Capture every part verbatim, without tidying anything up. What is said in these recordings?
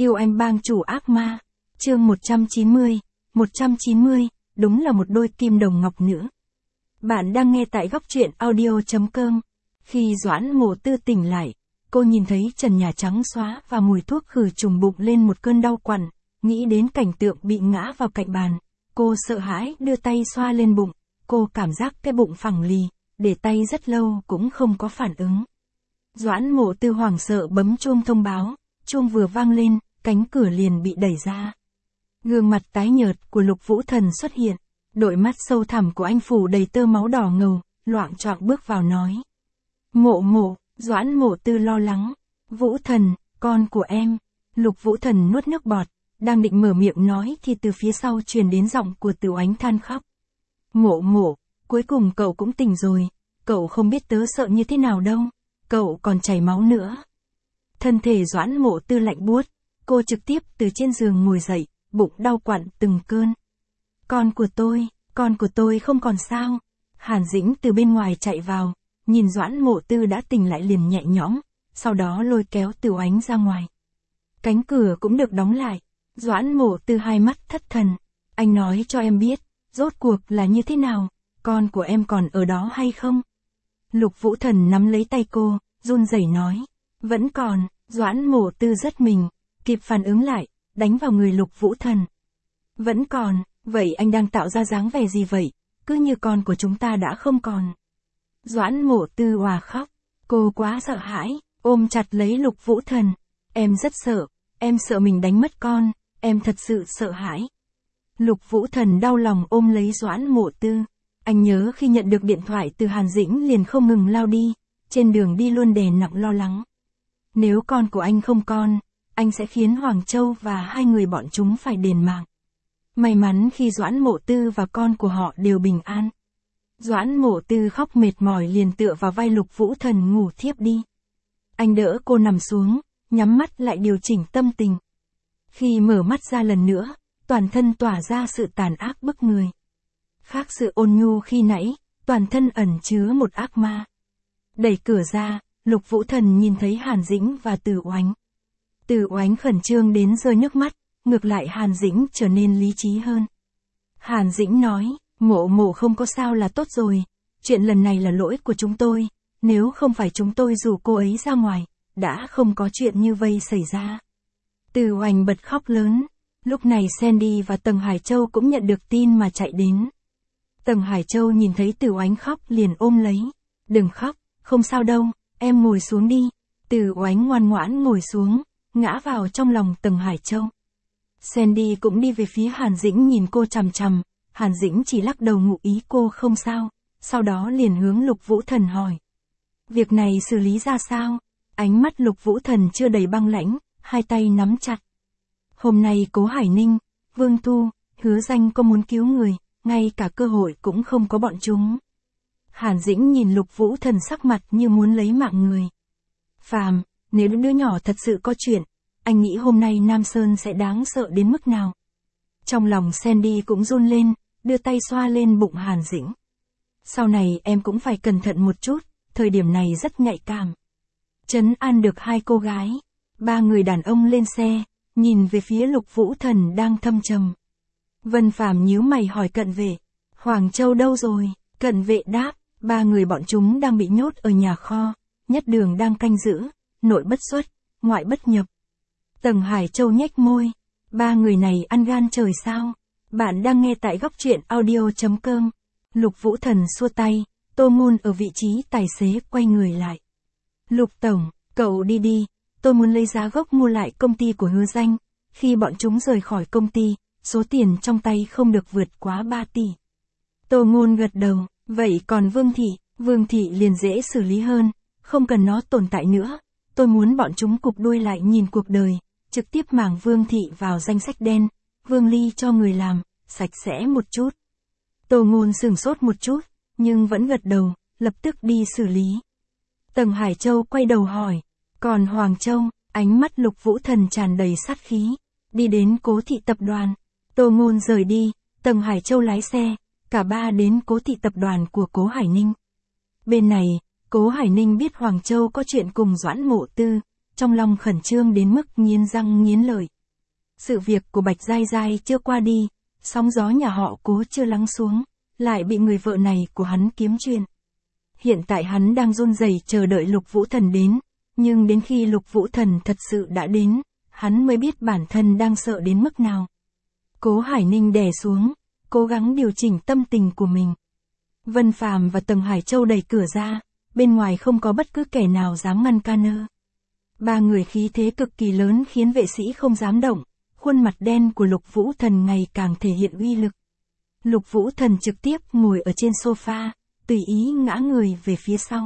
Yêu anh bang chủ ác ma. Chương một trăm chín mươi. một trăm chín mươi, đúng là một đôi kim đồng ngọc nữ. Bạn đang nghe tại góc truyện audio chấm com. Khi Doãn Mộ Tư tỉnh lại, cô nhìn thấy trần nhà trắng xóa và mùi thuốc khử trùng bụng lên một cơn đau quặn, nghĩ đến cảnh tượng bị ngã vào cạnh bàn. Cô sợ hãi đưa tay xoa lên bụng, cô cảm giác cái bụng phẳng lì, để tay rất lâu cũng không có phản ứng. Doãn Mộ Tư hoảng sợ bấm chuông thông báo, chuông vừa vang lên, cánh cửa liền bị đẩy ra. Gương mặt tái nhợt của Lục Vũ Thần xuất hiện, đôi mắt sâu thẳm của anh phủ đầy tơ máu đỏ ngầu, loạng choạng bước vào nói. Mộ mộ, Doãn Mộ Tư lo lắng. Vũ Thần, con của em. Lục Vũ Thần nuốt nước bọt, đang định mở miệng nói thì từ phía sau truyền đến giọng của Tiểu Ánh than khóc. Mộ mộ, cuối cùng cậu cũng tỉnh rồi, cậu không biết tớ sợ như thế nào đâu, cậu còn chảy máu nữa. Thân thể Doãn Mộ Tư lạnh buốt, cô trực tiếp từ trên giường ngồi dậy, bụng đau quặn từng cơn. Con của tôi, con của tôi không còn sao. Hàn Dĩnh từ bên ngoài chạy vào, nhìn Doãn Mộ Tư đã tỉnh lại liền nhẹ nhõm, sau đó lôi kéo Tiểu Ánh ra ngoài. Cánh cửa cũng được đóng lại. Doãn Mộ Tư hai mắt thất thần. Anh nói cho em biết, rốt cuộc là như thế nào, con của em còn ở đó hay không? Lục Vũ Thần nắm lấy tay cô, run rẩy nói. Vẫn còn. Doãn Mộ Tư rất mình, kịp phản ứng lại, đánh vào người Lục Vũ Thần. Vẫn còn, vậy anh đang tạo ra dáng vẻ gì vậy, cứ như con của chúng ta đã không còn. Doãn Mộ Tư òa khóc, cô quá sợ hãi, ôm chặt lấy Lục Vũ Thần. Em rất sợ, em sợ mình đánh mất con, em thật sự sợ hãi. Lục Vũ Thần đau lòng ôm lấy Doãn Mộ Tư. Anh nhớ khi nhận được điện thoại từ Hàn Dĩnh liền không ngừng lao đi, trên đường đi luôn đè nặng lo lắng. Nếu con của anh không con, anh sẽ khiến Hoàng Châu và hai người bọn chúng phải đền mạng. May mắn khi Doãn Mộ Tư và con của họ đều bình an. Doãn Mộ Tư khóc mệt mỏi liền tựa vào vai Lục Vũ Thần ngủ thiếp đi. Anh đỡ cô nằm xuống, nhắm mắt lại điều chỉnh tâm tình. Khi mở mắt ra lần nữa, toàn thân tỏa ra sự tàn ác bức người. Khác sự ôn nhu khi nãy, toàn thân ẩn chứa một ác ma. Đẩy cửa ra, Lục Vũ Thần nhìn thấy Hàn Dĩnh và Từ Oánh. Từ Oánh khẩn trương đến rơi nước mắt, ngược lại Hàn Dĩnh trở nên lý trí hơn. Hàn Dĩnh nói, mộ mộ không có sao là tốt rồi, chuyện lần này là lỗi của chúng tôi, nếu không phải chúng tôi rủ cô ấy ra ngoài, đã không có chuyện như vây xảy ra. Từ Oánh bật khóc lớn, lúc này Sandy và Tầng Hải Châu cũng nhận được tin mà chạy đến. Tầng Hải Châu nhìn thấy Từ Oánh khóc liền ôm lấy, đừng khóc, không sao đâu, em ngồi xuống đi. Từ Oánh ngoan ngoãn ngồi xuống, ngã vào trong lòng Tầng Hải Châu. Sandy cũng đi về phía Hàn Dĩnh nhìn cô chằm chằm, Hàn Dĩnh chỉ lắc đầu ngụ ý cô không sao, sau đó liền hướng Lục Vũ Thần hỏi. Việc này xử lý ra sao? Ánh mắt Lục Vũ Thần chưa đầy băng lãnh, hai tay nắm chặt. Hôm nay Cố Hải Ninh, Vương Thu, Hứa Danh có muốn cứu người, ngay cả cơ hội cũng không có bọn chúng. Hàn Dĩnh nhìn Lục Vũ Thần sắc mặt như muốn lấy mạng người. Phàm, nếu đứa nhỏ thật sự có chuyện, anh nghĩ hôm nay Nam Sơn sẽ đáng sợ đến mức nào? Trong lòng Sandy cũng run lên, đưa tay xoa lên bụng Hàn Dĩnh. Sau này em cũng phải cẩn thận một chút, thời điểm này rất nhạy cảm. Trấn an được hai cô gái, ba người đàn ông lên xe, nhìn về phía Lục Vũ Thần đang thâm trầm. Vân Phàm nhíu mày hỏi Cận Vệ, Hoàng Châu đâu rồi? Cận Vệ đáp, ba người bọn chúng đang bị nhốt ở nhà kho, Nhất Đường đang canh giữ, nội bất xuất, ngoại bất nhập. Tầng Hải Châu nhếch môi, ba người này ăn gan trời sao? Bạn đang nghe tại góc truyện audio chấm com. Lục Vũ Thần xua tay, Tô Ngôn ở vị trí tài xế quay người lại. Lục Tổng, cậu đi đi, tôi muốn lấy giá gốc mua lại công ty của Hứa Danh, khi bọn chúng rời khỏi công ty, số tiền trong tay không được vượt quá ba tỷ. Tô Ngôn gật đầu, vậy còn Vương Thị, Vương Thị liền dễ xử lý hơn, không cần nó tồn tại nữa, tôi muốn bọn chúng cụp đuôi lại nhìn cuộc đời, trực tiếp mảng Vương Thị vào danh sách đen, Vương Ly cho người làm, sạch sẽ một chút. Tô Ngôn sửng sốt một chút, nhưng vẫn gật đầu, lập tức đi xử lý. Tầng Hải Châu quay đầu hỏi, còn Hoàng Châu, ánh mắt Lục Vũ Thần tràn đầy sát khí, đi đến Cố Thị tập đoàn. Tô Ngôn rời đi, Tầng Hải Châu lái xe, cả ba đến Cố Thị tập đoàn của Cố Hải Ninh. Bên này, Cố Hải Ninh biết Hoàng Châu có chuyện cùng Doãn Mộ Tư, trong lòng khẩn trương đến mức nghiến răng nghiến lợi. Sự việc của Bạch Giai Giai chưa qua đi, sóng gió nhà họ Cố chưa lắng xuống, lại bị người vợ này của hắn kiếm chuyện. Hiện tại hắn đang run rẩy chờ đợi Lục Vũ Thần đến, nhưng đến khi Lục Vũ Thần thật sự đã đến, hắn mới biết bản thân đang sợ đến mức nào. Cố Hải Ninh đè xuống, cố gắng điều chỉnh tâm tình của mình. Vân Phàm và Tầng Hải Châu đẩy cửa ra, bên ngoài không có bất cứ kẻ nào dám ngăn can. Ba người khí thế cực kỳ lớn khiến vệ sĩ không dám động, khuôn mặt đen của Lục Vũ Thần ngày càng thể hiện uy lực. Lục Vũ Thần trực tiếp ngồi ở trên sofa, tùy ý ngã người về phía sau.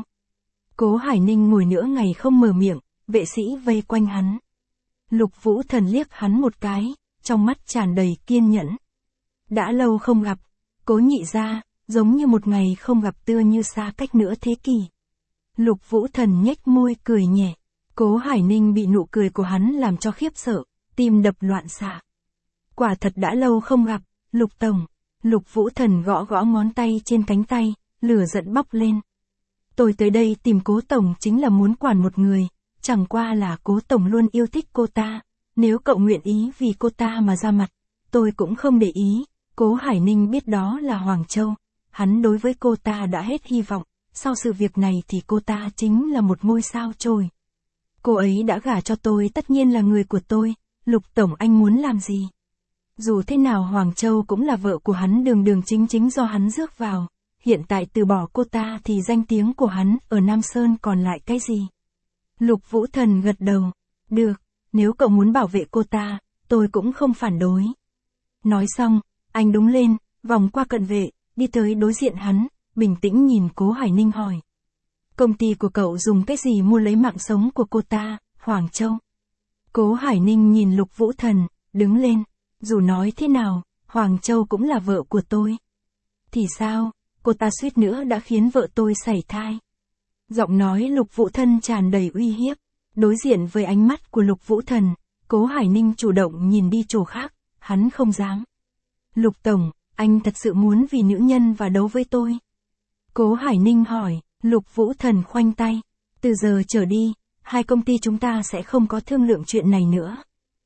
Cố Hải Ninh ngồi nửa ngày không mở miệng, vệ sĩ vây quanh hắn. Lục Vũ Thần liếc hắn một cái, trong mắt tràn đầy kiên nhẫn. Đã lâu không gặp, Cố nhị gia, giống như một ngày không gặp tựa như xa cách nửa thế kỷ. Lục Vũ Thần nhếch môi cười nhẹ. Cố Hải Ninh bị nụ cười của hắn làm cho khiếp sợ, tim đập loạn xạ. Quả thật đã lâu không gặp, Lục Tổng. Lục Vũ Thần gõ gõ ngón tay trên cánh tay, lửa giận bốc lên. Tôi tới đây tìm Cố Tổng chính là muốn quản một người, chẳng qua là Cố Tổng luôn yêu thích cô ta, nếu cậu nguyện ý vì cô ta mà ra mặt, tôi cũng không để ý. Cố Hải Ninh biết đó là Hoàng Châu, hắn đối với cô ta đã hết hy vọng, sau sự việc này thì cô ta chính là một ngôi sao trồi. Cô ấy đã gả cho tôi tất nhiên là người của tôi, Lục Tổng anh muốn làm gì? Dù thế nào Hoàng Châu cũng là vợ của hắn đường đường chính chính do hắn rước vào, hiện tại từ bỏ cô ta thì danh tiếng của hắn ở Nam Sơn còn lại cái gì? Lục Vũ Thần gật đầu, được, nếu cậu muốn bảo vệ cô ta, tôi cũng không phản đối. Nói xong, anh đứng lên, vòng qua cận vệ, đi tới đối diện hắn, bình tĩnh nhìn Cố Hải Ninh hỏi. Công ty của cậu dùng cái gì mua lấy mạng sống của cô ta, Hoàng Châu? Cố Hải Ninh nhìn Lục Vũ Thần, đứng lên, dù nói thế nào, Hoàng Châu cũng là vợ của tôi. Thì sao, cô ta suýt nữa đã khiến vợ tôi sảy thai. Giọng nói Lục Vũ Thần tràn đầy uy hiếp, đối diện với ánh mắt của Lục Vũ Thần, Cố Hải Ninh chủ động nhìn đi chỗ khác, hắn không dám. Lục Tổng, anh thật sự muốn vì nữ nhân và đấu với tôi? Cố Hải Ninh hỏi. Lục Vũ Thần khoanh tay, từ giờ trở đi, hai công ty chúng ta sẽ không có thương lượng chuyện này nữa.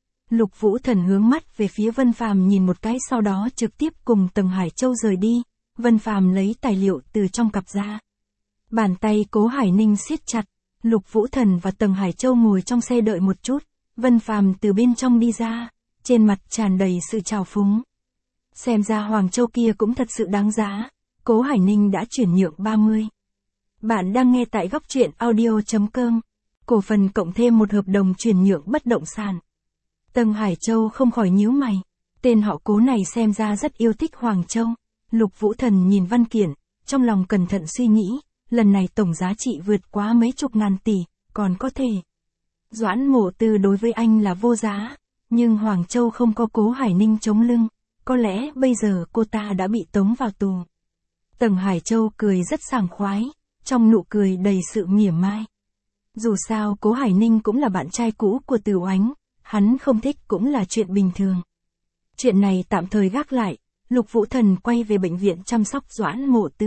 Lục Vũ Thần hướng mắt về phía Vân Phàm nhìn một cái sau đó trực tiếp cùng Tầng Hải Châu rời đi, Vân Phàm lấy tài liệu từ trong cặp ra. Bàn tay Cố Hải Ninh siết chặt, Lục Vũ Thần và Tầng Hải Châu ngồi trong xe đợi một chút, Vân Phàm từ bên trong đi ra, trên mặt tràn đầy sự trào phúng. Xem ra Hoàng Châu kia cũng thật sự đáng giá, Cố Hải Ninh đã chuyển nhượng ba mươi. Bạn đang nghe tại góc truyện audio chấm com, cổ phần cộng thêm một hợp đồng chuyển nhượng bất động sản. Tầng Hải Châu không khỏi nhíu mày, tên họ Cố này xem ra rất yêu thích Hoàng Châu. Lục Vũ Thần nhìn văn kiện, trong lòng cẩn thận suy nghĩ, lần này tổng giá trị vượt quá mấy chục ngàn tỷ, còn có thể. Doãn Mộ Tư đối với anh là vô giá, nhưng Hoàng Châu không có Cố Hải Ninh chống lưng, có lẽ bây giờ cô ta đã bị tống vào tù. Tầng Hải Châu cười rất sảng khoái, trong nụ cười đầy sự mỉa mai. Dù sao Cố Hải Ninh cũng là bạn trai cũ của Từ Oánh, hắn không thích cũng là chuyện bình thường. Chuyện này tạm thời gác lại, Lục Vũ Thần quay về bệnh viện chăm sóc Doãn Mộ Tư.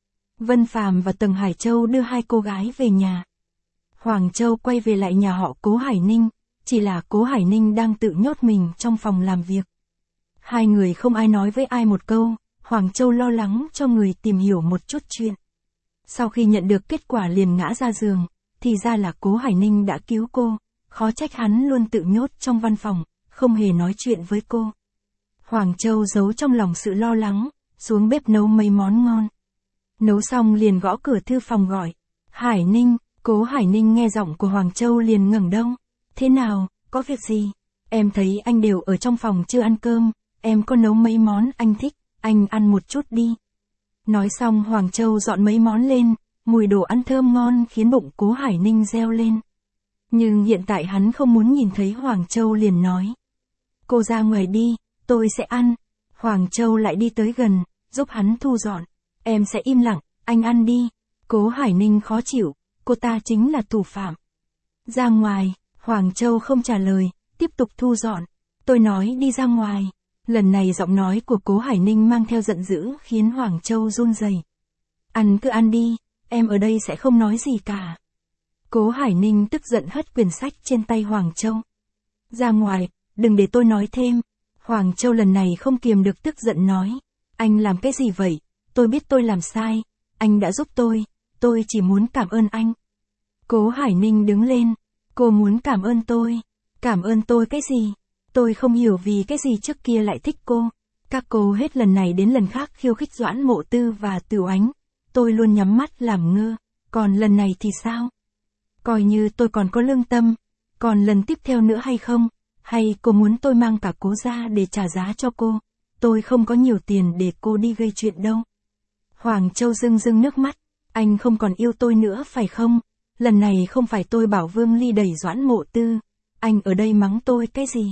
Vân Phàm và Tầng Hải Châu đưa hai cô gái về nhà. Hoàng Châu quay về lại nhà họ Cố Hải Ninh, chỉ là Cố Hải Ninh đang tự nhốt mình trong phòng làm việc. Hai người không ai nói với ai một câu, Hoàng Châu lo lắng cho người tìm hiểu một chút chuyện. Sau khi nhận được kết quả liền ngã ra giường, thì ra là Cố Hải Ninh đã cứu cô, khó trách hắn luôn tự nhốt trong văn phòng, không hề nói chuyện với cô. Hoàng Châu giấu trong lòng sự lo lắng, xuống bếp nấu mấy món ngon. Nấu xong liền gõ cửa thư phòng gọi. Hải Ninh, Cố Hải Ninh nghe giọng của Hoàng Châu liền ngẩng đầu. Thế nào, có việc gì? Em thấy anh đều ở trong phòng chưa ăn cơm, em có nấu mấy món anh thích, anh ăn một chút đi. Nói xong Hoàng Châu dọn mấy món lên, mùi đồ ăn thơm ngon khiến bụng Cố Hải Ninh reo lên. Nhưng hiện tại hắn không muốn nhìn thấy Hoàng Châu liền nói. Cô ra ngoài đi, tôi sẽ ăn. Hoàng Châu lại đi tới gần, giúp hắn thu dọn. Em sẽ im lặng, anh ăn đi. Cố Hải Ninh khó chịu, cô ta chính là thủ phạm. Ra ngoài, Hoàng Châu không trả lời, tiếp tục thu dọn. Tôi nói đi ra ngoài. Lần này giọng nói của Cố Hải Ninh mang theo giận dữ khiến Hoàng Châu run rẩy. Ăn cứ ăn đi, em ở đây sẽ không nói gì cả. Cố Hải Ninh tức giận hất quyển sách trên tay Hoàng Châu. Ra ngoài, đừng để tôi nói thêm. Hoàng Châu lần này không kiềm được tức giận nói. Anh làm cái gì vậy? Tôi biết tôi làm sai. Anh đã giúp tôi. Tôi chỉ muốn cảm ơn anh. Cố Hải Ninh đứng lên. Cô muốn cảm ơn tôi. Cảm ơn tôi cái gì? Tôi không hiểu vì cái gì trước kia lại thích cô. Các cô hết lần này đến lần khác khiêu khích Doãn Mộ Tư và Tửu Ánh. Tôi luôn nhắm mắt làm ngơ. Còn lần này thì sao? Coi như tôi còn có lương tâm. Còn lần tiếp theo nữa hay không? Hay cô muốn tôi mang cả cố ra để trả giá cho cô? Tôi không có nhiều tiền để cô đi gây chuyện đâu. Hoàng Châu rưng rưng nước mắt. Anh không còn yêu tôi nữa phải không? Lần này không phải tôi bảo Vương Ly đẩy Doãn Mộ Tư. Anh ở đây mắng tôi cái gì?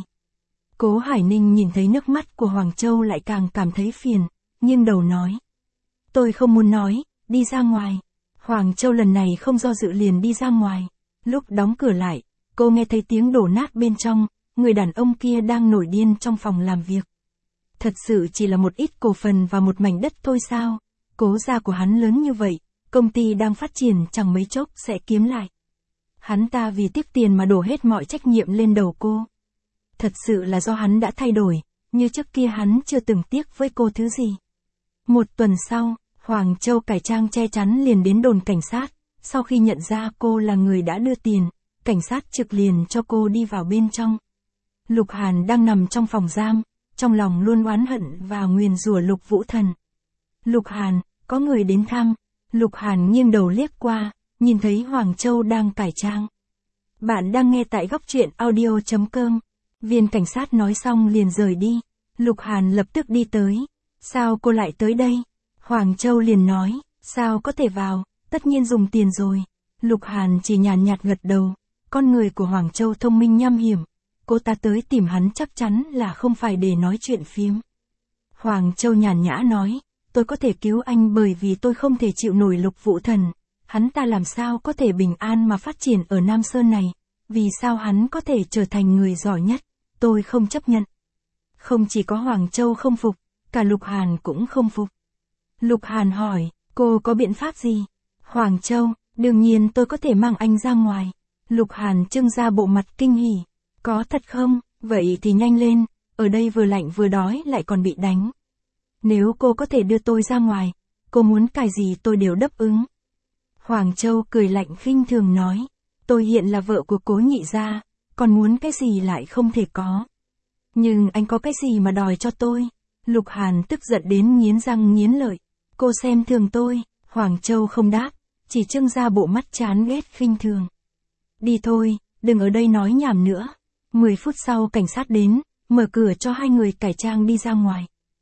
Cố Hải Ninh nhìn thấy nước mắt của Hoàng Châu lại càng cảm thấy phiền, nghiêng đầu nói. Tôi không muốn nói, đi ra ngoài. Hoàng Châu lần này không do dự liền đi ra ngoài. Lúc đóng cửa lại, cô nghe thấy tiếng đổ nát bên trong, người đàn ông kia đang nổi điên trong phòng làm việc. Thật sự chỉ là một ít cổ phần và một mảnh đất thôi sao? Cố gia của hắn lớn như vậy, công ty đang phát triển chẳng mấy chốc sẽ kiếm lại. Hắn ta vì tiếc tiền mà đổ hết mọi trách nhiệm lên đầu cô. Thật sự là do hắn đã thay đổi, như trước kia hắn chưa từng tiếc với cô thứ gì. Một tuần sau, Hoàng Châu cải trang che chắn liền đến đồn cảnh sát, sau khi nhận ra cô là người đã đưa tiền, cảnh sát trực liền cho cô đi vào bên trong. Lục Hàn đang nằm trong phòng giam, trong lòng luôn oán hận và nguyền rủa Lục Vũ Thần. Lục Hàn, có người đến thăm. Lục Hàn nghiêng đầu liếc qua, nhìn thấy Hoàng Châu đang cải trang. Bạn đang nghe tại góc truyện audio chấm com. Viên cảnh sát nói xong liền rời đi. Lục Hàn lập tức đi tới. Sao cô lại tới đây? Hoàng Châu liền nói, sao có thể vào, tất nhiên dùng tiền rồi. Lục Hàn chỉ nhàn nhạt gật đầu. Con người của Hoàng Châu thông minh nham hiểm. Cô ta tới tìm hắn chắc chắn là không phải để nói chuyện phiếm. Hoàng Châu nhàn nhã nói, tôi có thể cứu anh bởi vì tôi không thể chịu nổi Lục Vũ Thần. Hắn ta làm sao có thể bình an mà phát triển ở Nam Sơn này? Vì sao hắn có thể trở thành người giỏi nhất? Tôi không chấp nhận. Không chỉ có Hoàng Châu không phục, cả Lục Hàn cũng không phục. Lục Hàn hỏi, cô có biện pháp gì? Hoàng Châu, đương nhiên tôi có thể mang anh ra ngoài. Lục Hàn trưng ra bộ mặt kinh hỉ. Có thật không? Vậy thì nhanh lên, ở đây vừa lạnh vừa đói lại còn bị đánh. Nếu cô có thể đưa tôi ra ngoài, cô muốn cái gì tôi đều đáp ứng. Hoàng Châu cười lạnh khinh thường nói, tôi hiện là vợ của Cố nhị gia, còn muốn cái gì lại không thể có. Nhưng anh có cái gì mà đòi cho tôi? Lục Hàn tức giận đến nghiến răng nghiến lợi. Cô xem thường tôi. Hoàng Châu không đáp, chỉ trưng ra bộ mắt chán ghét khinh thường. Đi thôi, đừng ở đây nói nhảm nữa. Mười phút sau cảnh sát đến, mở cửa cho hai người cải trang đi ra ngoài.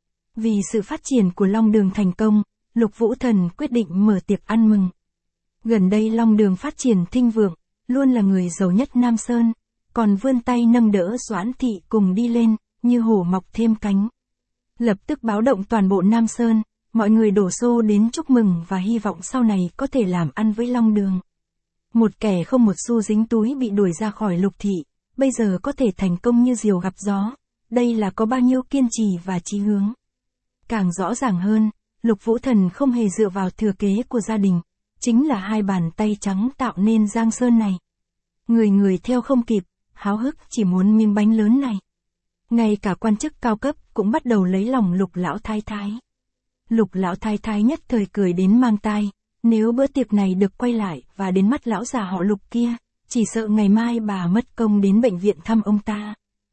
Vì sự phát triển của Long Đường thành công, Lục Vũ Thần quyết định mở tiệc ăn mừng. Gần đây Long Đường phát triển thịnh vượng, luôn là người giàu nhất Nam Sơn, còn vươn tay nâng đỡ Doãn Thị cùng đi lên, như hổ mọc thêm cánh. Lập tức báo động toàn bộ Nam Sơn, mọi người đổ xô đến chúc mừng và hy vọng sau này có thể làm ăn với Long Đường. Một kẻ không một xu dính túi bị đuổi ra khỏi Lục Thị, bây giờ có thể thành công như diều gặp gió, đây là có bao nhiêu kiên trì và chí hướng. Càng rõ ràng hơn, Lục Vũ Thần không hề dựa vào thừa kế của gia đình, chính là hai bàn tay trắng tạo nên Giang Sơn này. Người người theo không kịp, háo hức chỉ muốn miếng bánh lớn này. Ngay cả quan chức cao cấp cũng bắt đầu lấy lòng Lục lão thái thái. Lục lão thái thái nhất thời cười đến mang tai, nếu bữa tiệc này được quay lại và đến mắt lão già họ Lục kia, chỉ sợ ngày mai bà mất công đến bệnh viện thăm ông ta.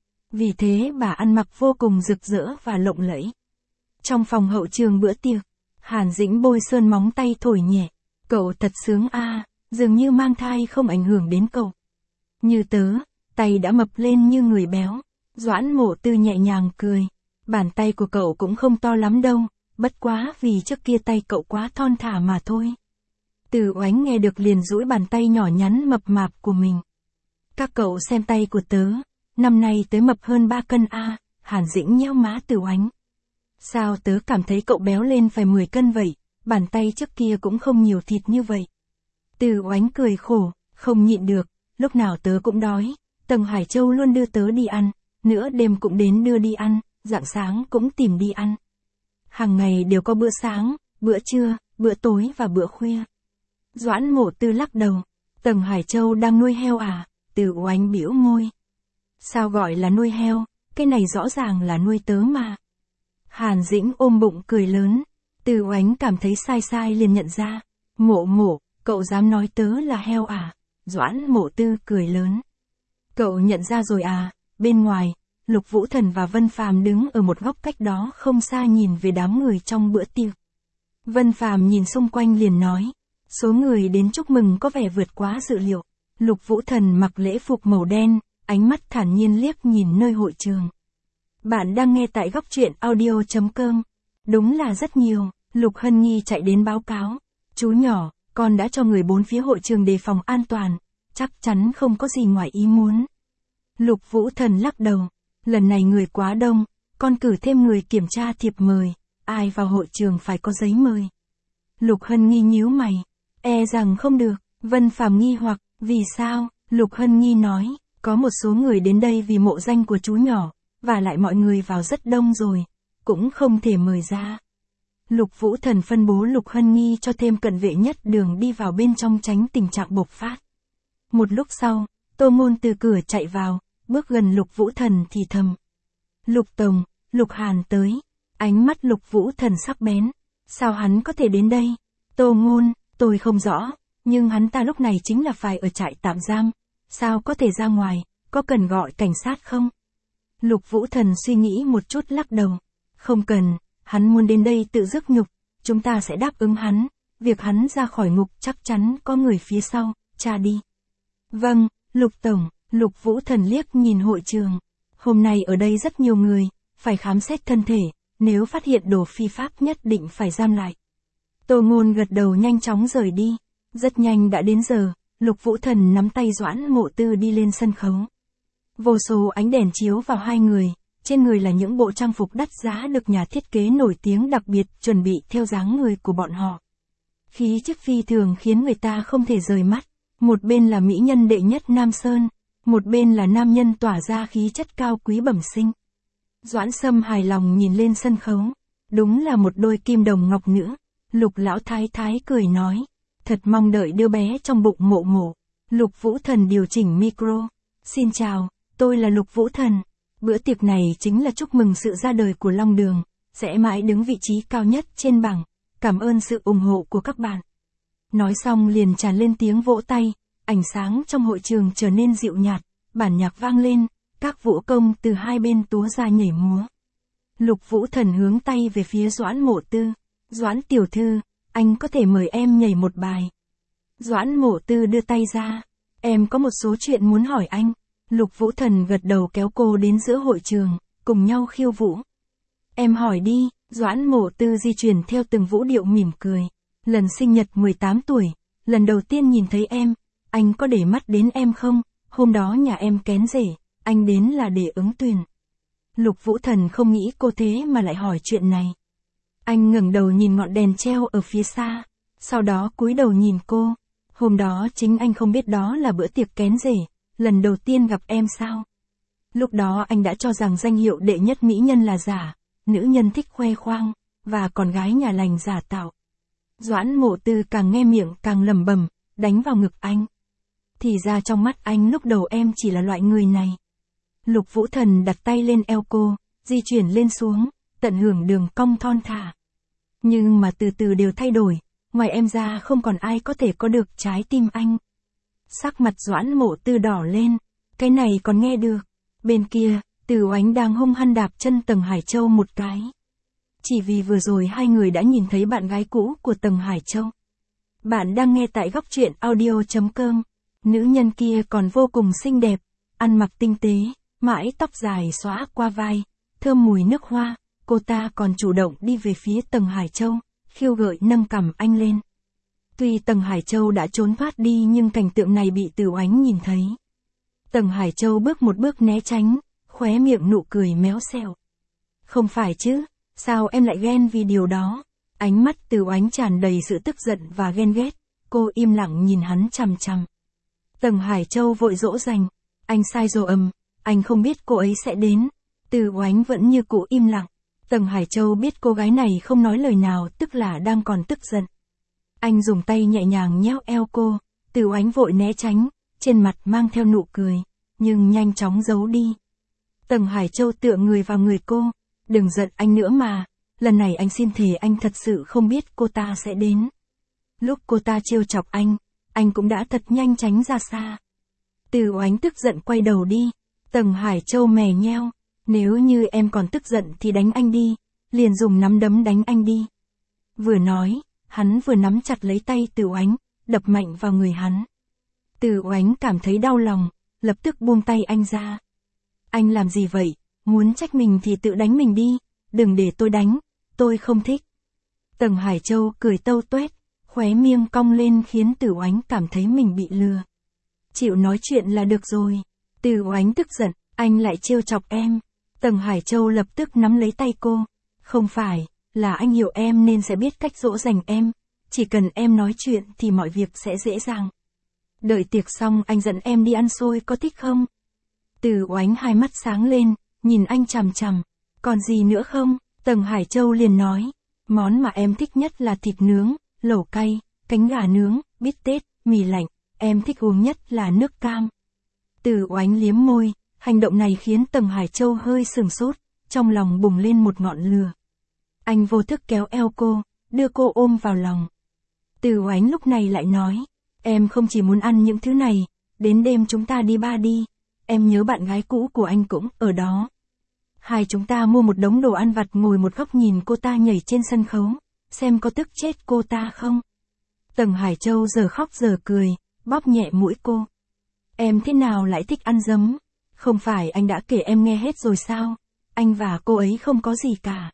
Vì thế bà ăn mặc vô cùng rực rỡ và lộng lẫy. Trong phòng hậu trường bữa tiệc, Hàn Dĩnh bôi sơn móng tay thổi nhẹ. Cậu thật sướng a, à, dường như mang thai không ảnh hưởng đến cậu. Như tớ, tay đã mập lên như người béo. Doãn Mộ Tư nhẹ nhàng cười. Bàn tay của cậu cũng không to lắm đâu, bất quá vì trước kia tay cậu quá thon thả mà thôi. Từ Oánh nghe được liền duỗi bàn tay nhỏ nhắn mập mạp của mình. Các cậu xem tay của tớ, năm nay tới mập hơn ba cân a, à, Hàn Dĩnh nhéo má Từ Oánh. Sao tớ cảm thấy cậu béo lên phải mười cân vậy, bàn tay trước kia cũng không nhiều thịt như vậy. Từ Oánh cười khổ, không nhịn được, lúc nào tớ cũng đói, Tầng Hải Châu luôn đưa tớ đi ăn, nửa đêm cũng đến đưa đi ăn, rạng sáng cũng tìm đi ăn. Hàng ngày đều có bữa sáng, bữa trưa, bữa tối và bữa khuya. Doãn Mộ Tư lắc đầu, Tầng Hải Châu đang nuôi heo à? Từ Oánh bĩu môi. Sao gọi là nuôi heo, cái này rõ ràng là nuôi tớ mà. Hàn Dĩnh ôm bụng cười lớn. Từ Oánh cảm thấy sai sai liền nhận ra. Mộ mộ, cậu dám nói tớ là heo à? Doãn Mộ Tư cười lớn. Cậu nhận ra rồi à? Bên ngoài, Lục Vũ Thần và Vân Phàm đứng ở một góc cách đó không xa nhìn về đám người trong bữa tiệc. Vân Phàm nhìn xung quanh liền nói. Số người đến chúc mừng có vẻ vượt quá dự liệu. Lục Vũ Thần mặc lễ phục màu đen, ánh mắt thản nhiên liếc nhìn nơi hội trường. Bạn đang nghe tại góc truyện audio chấm com. Đúng là rất nhiều. Lục Hân Nhi chạy đến báo cáo. Chú nhỏ, con đã cho người bốn phía hội trường đề phòng an toàn. Chắc chắn không có gì ngoài ý muốn. Lục Vũ Thần lắc đầu. Lần này người quá đông, con cử thêm người kiểm tra thiệp mời. Ai vào hội trường phải có giấy mời. Lục Hân Nhi nhíu mày. E rằng không được. Vân Phàm nghi hoặc. Vì sao? Lục Hân Nhi nói. Có một số người đến đây vì mộ danh của chú nhỏ. Và lại mọi người vào rất đông rồi. Cũng không thể mời ra. Lục Vũ Thần phân bố Lục Hân Nhi cho thêm cận vệ nhất đường đi vào bên trong tránh tình trạng bộc phát. Một lúc sau, Tô Ngôn từ cửa chạy vào, bước gần Lục Vũ Thần thì thầm. Lục Tổng, Lục Hàn tới. Ánh mắt Lục Vũ Thần sắc bén. Sao hắn có thể đến đây? Tô Ngôn, tôi không rõ, nhưng hắn ta lúc này chính là phải ở trại tạm giam. Sao có thể ra ngoài, có cần gọi cảnh sát không? Lục Vũ Thần suy nghĩ một chút lắc đầu. Không cần, hắn muốn đến đây tự rước nhục, chúng ta sẽ đáp ứng hắn. Việc hắn ra khỏi ngục chắc chắn có người phía sau, tra đi. Vâng, Lục Tổng. Lục Vũ Thần liếc nhìn hội trường. Hôm nay ở đây rất nhiều người, phải khám xét thân thể, nếu phát hiện đồ phi pháp nhất định phải giam lại. Tô Ngôn gật đầu nhanh chóng rời đi. Rất nhanh đã đến giờ, Lục Vũ Thần nắm tay Doãn Mộ Tư đi lên sân khấu. Vô số ánh đèn chiếu vào hai người, trên người là những bộ trang phục đắt giá được nhà thiết kế nổi tiếng đặc biệt chuẩn bị theo dáng người của bọn họ. Khí chất phi thường khiến người ta không thể rời mắt. Một bên là mỹ nhân đệ nhất Nam Sơn, một bên là nam nhân tỏa ra khí chất cao quý bẩm sinh. Doãn Sâm hài lòng nhìn lên sân khấu. Đúng là một đôi kim đồng ngọc nữ. Lục lão thái thái cười nói. Thật mong đợi đứa bé trong bụng mộ mộ. Lục Vũ Thần điều chỉnh micro. Xin chào, tôi là Lục Vũ Thần. Bữa tiệc này chính là chúc mừng sự ra đời của Long Đường. Sẽ mãi đứng vị trí cao nhất trên bảng. Cảm ơn sự ủng hộ của các bạn. Nói xong liền tràn lên tiếng vỗ tay. Ánh sáng trong hội trường trở nên dịu nhạt. Bản nhạc vang lên. Các vũ công từ hai bên túa ra nhảy múa. Lục Vũ Thần hướng tay về phía Doãn Mộ Tư. Doãn tiểu thư, anh có thể mời em nhảy một bài. Doãn Mộ Tư đưa tay ra. Em có một số chuyện muốn hỏi anh. Lục Vũ Thần gật đầu kéo cô đến giữa hội trường, cùng nhau khiêu vũ. Em hỏi đi. Doãn Mộ Tư di chuyển theo từng vũ điệu mỉm cười. Lần sinh nhật mười tám tuổi, lần đầu tiên nhìn thấy em, anh có để mắt đến em không? Hôm đó nhà em kén rể, anh đến là để ứng tuyển. Lục Vũ Thần không nghĩ cô thế mà lại hỏi chuyện này. Anh ngẩng đầu nhìn ngọn đèn treo ở phía xa, sau đó cúi đầu nhìn cô. Hôm đó chính anh không biết đó là bữa tiệc kén rể, lần đầu tiên gặp em sao? Lúc đó anh đã cho rằng danh hiệu đệ nhất mỹ nhân là giả, nữ nhân thích khoe khoang, và con gái nhà lành giả tạo. Doãn Mộ Tư càng nghe miệng càng lẩm bẩm, đánh vào ngực anh. Thì ra trong mắt anh lúc đầu em chỉ là loại người này. Lục Vũ Thần đặt tay lên eo cô, di chuyển lên xuống, tận hưởng đường cong thon thả. Nhưng mà từ từ đều thay đổi, ngoài em ra không còn ai có thể có được trái tim anh. Sắc mặt Doãn Mộ Tư đỏ lên, cái này còn nghe được. Bên kia, Từ Oánh đang hung hăng đạp chân Tầng Hải Châu một cái. Chỉ vì vừa rồi hai người đã nhìn thấy bạn gái cũ của Tầng Hải Châu. Bạn đang nghe tại góc truyện audio chấm com. Nữ nhân kia còn vô cùng xinh đẹp, ăn mặc tinh tế, mái tóc dài xõa qua vai, thơm mùi nước hoa. Cô ta còn chủ động đi về phía Tầng Hải Châu, khiêu gợi nâng cằm anh lên. Tuy Tầng Hải Châu đã trốn thoát đi nhưng cảnh tượng này bị Từ Oánh nhìn thấy. Tầng Hải Châu bước một bước né tránh, khóe miệng nụ cười méo xẹo. Không phải chứ, sao em lại ghen vì điều đó? Ánh mắt Từ Oánh tràn đầy sự tức giận và ghen ghét, cô im lặng nhìn hắn chằm chằm. Tầng Hải Châu vội dỗ dành, anh sai rồi ầm, anh không biết cô ấy sẽ đến. Từ Oánh vẫn như cũ im lặng. Tầng Hải Châu biết cô gái này không nói lời nào tức là đang còn tức giận. Anh dùng tay nhẹ nhàng nhéo eo cô, Từ Oánh vội né tránh, trên mặt mang theo nụ cười, nhưng nhanh chóng giấu đi. Tầng Hải Châu tựa người vào người cô, đừng giận anh nữa mà, lần này anh xin thề anh thật sự không biết cô ta sẽ đến. Lúc cô ta trêu chọc anh, anh cũng đã thật nhanh tránh ra xa. Từ Oánh tức giận quay đầu đi, Tầng Hải Châu mè nheo, nếu như em còn tức giận thì đánh anh đi, liền dùng nắm đấm đánh anh đi. Vừa nói, hắn vừa nắm chặt lấy tay Từ Oánh, đập mạnh vào người hắn. Từ Oánh cảm thấy đau lòng, lập tức buông tay anh ra. Anh làm gì vậy, muốn trách mình thì tự đánh mình đi, đừng để tôi đánh, tôi không thích. Tầng Hải Châu cười tâu tuét, khóe miệng cong lên khiến Từ Oánh cảm thấy mình bị lừa. Chịu nói chuyện là được rồi. Từ Oánh tức giận, anh lại trêu chọc em. Tầng Hải Châu lập tức nắm lấy tay cô. Không phải, là anh hiểu em nên sẽ biết cách dỗ dành em. Chỉ cần em nói chuyện thì mọi việc sẽ dễ dàng. Đợi tiệc xong anh dẫn em đi ăn xôi có thích không? Từ Oánh hai mắt sáng lên, nhìn anh chằm chằm. Còn gì nữa không? Tầng Hải Châu liền nói. Món mà em thích nhất là thịt nướng, lẩu cay, cánh gà nướng, bít tết, mì lạnh. Em thích uống nhất là nước cam. Từ Oánh liếm môi, hành động này khiến Tầng Hải Châu hơi sừng sốt, trong lòng bùng lên một ngọn lửa. Anh vô thức kéo eo cô, đưa cô ôm vào lòng. Từ Oánh lúc này lại nói, em không chỉ muốn ăn những thứ này, đến đêm chúng ta đi bar đi, em nhớ bạn gái cũ của anh cũng ở đó. Hai chúng ta mua một đống đồ ăn vặt ngồi một góc nhìn cô ta nhảy trên sân khấu, xem có tức chết cô ta không. Tầng Hải Châu giờ khóc giờ cười, bóp nhẹ mũi cô. Em thế nào lại thích ăn dấm? Không phải anh đã kể em nghe hết rồi sao? Anh và cô ấy không có gì cả.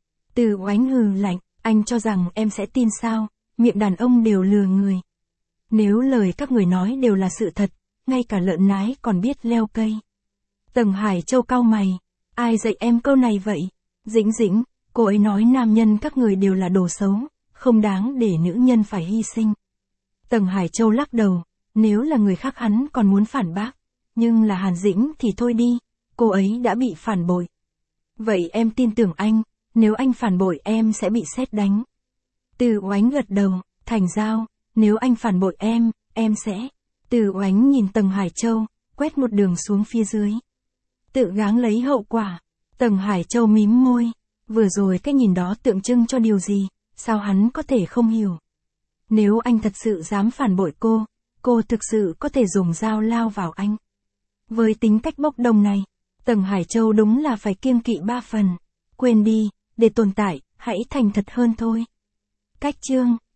Từ Oánh hừ lạnh, anh cho rằng em sẽ tin sao? Miệng đàn ông đều lừa người. Nếu lời các người nói đều là sự thật, ngay cả lợn nái còn biết leo cây. Tầng Hải Châu cau mày. Ai dạy em câu này vậy? Dĩnh Dĩnh, cô ấy nói nam nhân các người đều là đồ xấu, không đáng để nữ nhân phải hy sinh. Tầng Hải Châu lắc đầu, nếu là người khác hắn còn muốn phản bác, nhưng là Hàn Dĩnh thì thôi đi, cô ấy đã bị phản bội. Vậy em tin tưởng anh, nếu anh phản bội em sẽ bị sét đánh. Từ Oánh gật đầu, thành giao, nếu anh phản bội em, em sẽ. Từ Oánh nhìn Tầng Hải Châu, quét một đường xuống phía dưới. Tự gắng lấy hậu quả. Tầng Hải Châu mím môi, vừa rồi cái nhìn đó tượng trưng cho điều gì, sao hắn có thể không hiểu. Nếu anh thật sự dám phản bội cô, cô thực sự có thể dùng dao lao vào anh. Với tính cách bốc đồng này, Tầng Hải Châu đúng là phải kiêng kỵ ba phần. Quên đi, để tồn tại, hãy thành thật hơn thôi. Cách chương